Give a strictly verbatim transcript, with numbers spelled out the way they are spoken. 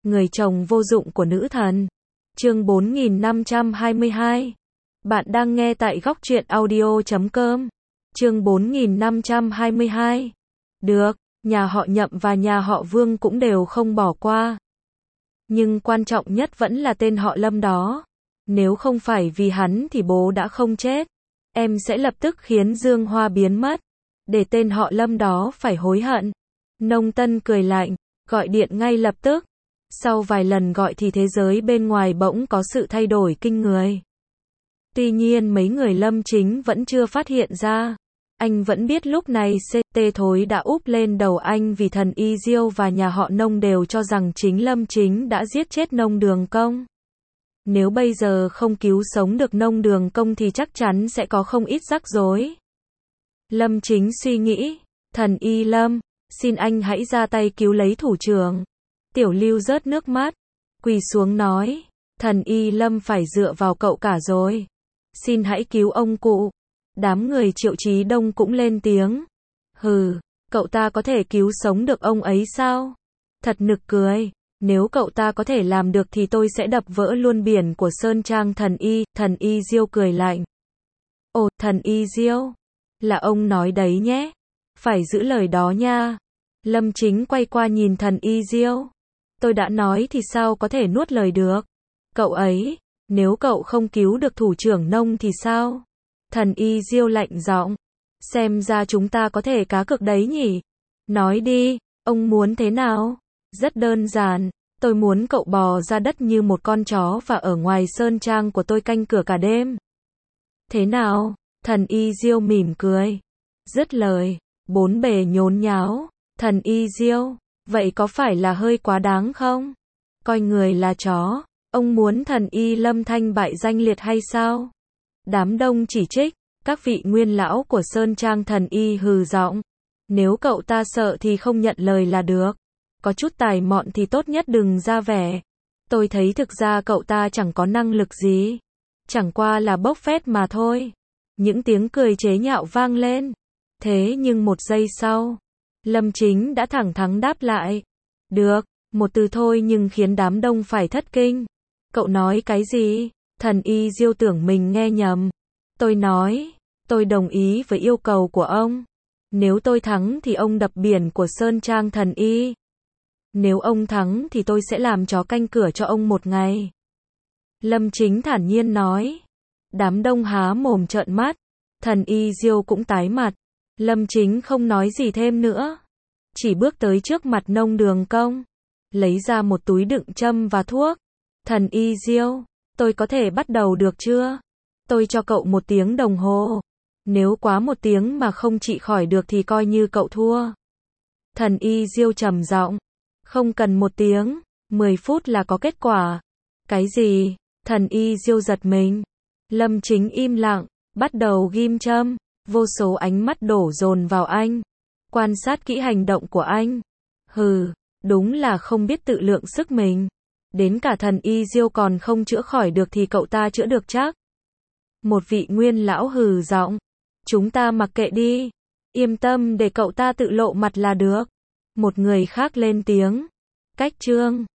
người chồng vô dụng của nữ thần. Chương bốn nghìn năm trăm hai mươi hai. Bạn đang nghe tại góc truyện audio chấm com. Chương bốn nghìn năm trăm hai mươi hai. Được, nhà họ Nhậm và nhà họ Vương cũng đều không bỏ qua. Nhưng quan trọng nhất vẫn là tên họ Lâm đó. Nếu không phải vì hắn thì bố đã không chết. Em sẽ lập tức khiến Dương Hoa biến mất. Để tên họ Lâm đó phải hối hận. Nông Tân cười lạnh, gọi điện ngay lập tức. Sau vài lần gọi thì thế giới bên ngoài bỗng có sự thay đổi kinh người. Tuy nhiên mấy người Lâm Chính vẫn chưa phát hiện ra. Anh vẫn biết lúc này xê tê thối đã úp lên đầu anh vì thần Y Diêu và nhà họ Nông đều cho rằng chính Lâm Chính đã giết chết Nông Đường Công. Nếu bây giờ không cứu sống được Nông Đường Công thì chắc chắn sẽ có không ít rắc rối. Lâm Chính suy nghĩ, thần Y Lâm, xin anh hãy ra tay cứu lấy thủ trưởng. Tiểu Lưu rớt nước mắt, quỳ xuống nói, thần Y Lâm phải dựa vào cậu cả rồi. Xin hãy cứu ông cụ. Đám người Triệu Chí Đông cũng lên tiếng. Hừ, cậu ta có thể cứu sống được ông ấy sao? Thật nực cười. Nếu cậu ta có thể làm được thì tôi sẽ đập vỡ luôn biển của Sơn Trang thần Y. Thần Y Diêu cười lạnh. Ồ, thần Y Diêu, là ông nói đấy nhé. Phải giữ lời đó nha. Lâm Chính quay qua nhìn thần Y Diêu. Tôi đã nói thì sao có thể nuốt lời được. Cậu ấy, nếu cậu không cứu được thủ trưởng Nông thì sao? Thần Y Diêu lạnh giọng. Xem ra chúng ta có thể cá cược đấy nhỉ? Nói đi, ông muốn thế nào? Rất đơn giản, tôi muốn cậu bò ra đất như một con chó và ở ngoài sơn trang của tôi canh cửa cả đêm. Thế nào? Thần Y Diêu mỉm cười. Dứt lời, bốn bề nhốn nháo. Thần Y Diêu, vậy có phải là hơi quá đáng không? Coi người là chó, ông muốn thần Y Lâm thanh bại danh liệt hay sao? Đám đông chỉ trích, các vị nguyên lão của Sơn Trang thần Y hừ giọng. Nếu cậu ta sợ thì không nhận lời là được. Có chút tài mọn thì tốt nhất đừng ra vẻ. Tôi thấy thực ra cậu ta chẳng có năng lực gì. Chẳng qua là bốc phét mà thôi. Những tiếng cười chế nhạo vang lên. Thế nhưng một giây sau, Lâm Chính đã thẳng thắn đáp lại. Được, một từ thôi nhưng khiến đám đông phải thất kinh. Cậu nói cái gì? Thần Y Diêu tưởng mình nghe nhầm. Tôi nói, tôi đồng ý với yêu cầu của ông. Nếu tôi thắng thì ông đập biển của Sơn Trang thần Y. Nếu ông thắng thì tôi sẽ làm chó canh cửa cho ông một ngày. Lâm Chính thản nhiên nói. Đám đông há mồm trợn mắt. Thần Y Diêu cũng tái mặt. Lâm Chính không nói gì thêm nữa. Chỉ bước tới trước mặt Nông Đường Công. Lấy ra một túi đựng châm và thuốc. Thần Y Diêu, tôi có thể bắt đầu được chưa? Tôi cho cậu một tiếng đồng hồ. Nếu quá một tiếng mà không trị khỏi được thì coi như cậu thua. Thần Y Diêu trầm giọng. Không cần một tiếng, mười phút là có kết quả. Cái gì? Thần Y Diêu giật mình. Lâm Chính im lặng, bắt đầu ghim châm. Vô số ánh mắt đổ dồn vào anh. Quan sát kỹ hành động của anh. Hừ, đúng là không biết tự lượng sức mình. Đến cả thần Y Diêu còn không chữa khỏi được thì cậu ta chữa được chắc. Một vị nguyên lão hừ giọng. Chúng ta mặc kệ đi. Yên tâm để cậu ta tự lộ mặt là được. Một người khác lên tiếng. Cách chương.